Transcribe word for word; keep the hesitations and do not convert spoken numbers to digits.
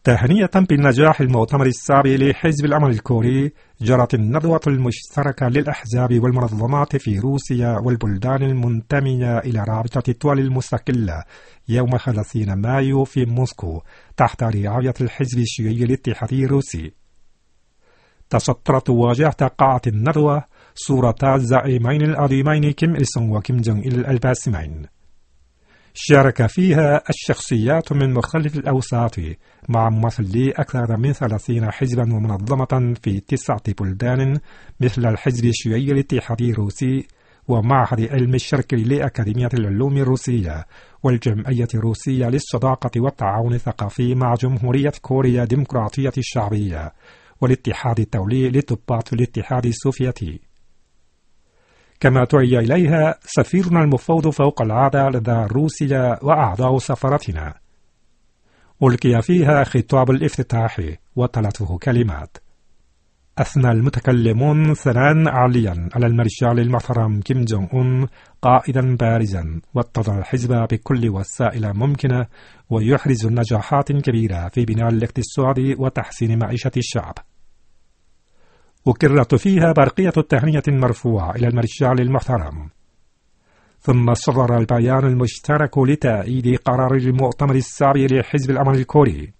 تهنئة بالنجاح المؤتمر السابع لحزب العمل الكوري، جرت الندوة المشتركة للأحزاب والمنظمات في روسيا والبلدان المنتمية إلى رابطة الدول المستقلة يوم ثلاثين مايو في موسكو تحت رعاية الحزب الشيوعي الاتحادي الروسي. تسطرت واجهة قاعة الندوة صورتا الزعيمين العظيمين كيم إل سونغ وكيم جونغ إل الباسمين. شارك فيها الشخصيات من مختلف الأوساط مع ممثلي أكثر من ثلاثين حزبا ومنظمة في تسعة بلدان مثل الحزب الشيوعي الاتحادي الروسي ومعهد علم الشرق لأكاديمية العلوم الروسية والجمعية الروسية للصداقة والتعاون الثقافي مع جمهورية كوريا الديمقراطية الشعبية والاتحاد الدولي لضباط الاتحاد السوفيتي. كما دعي إليها سفيرنا المفوض فوق العادة لدى روسيا وأعضاء سفارتنا. ألقي فيها خطاب الافتتاح وتلته كلمات. أثنى المتكلمون ثناء عاليا على المرشال المحترم كيم جونغ أون قائدا بارزا واتضع الحزب بكل وسائل ممكنة ويحرز نجاحات كبيرة في بناء الاقتصاد وتحسين معيشة الشعب. وكررت فيها برقية التهنئة المرفوعة إلى المرشال المحترم. ثم صدر البيان المشترك لتأييد قرار المؤتمر السابع لحزب العمل الكوري.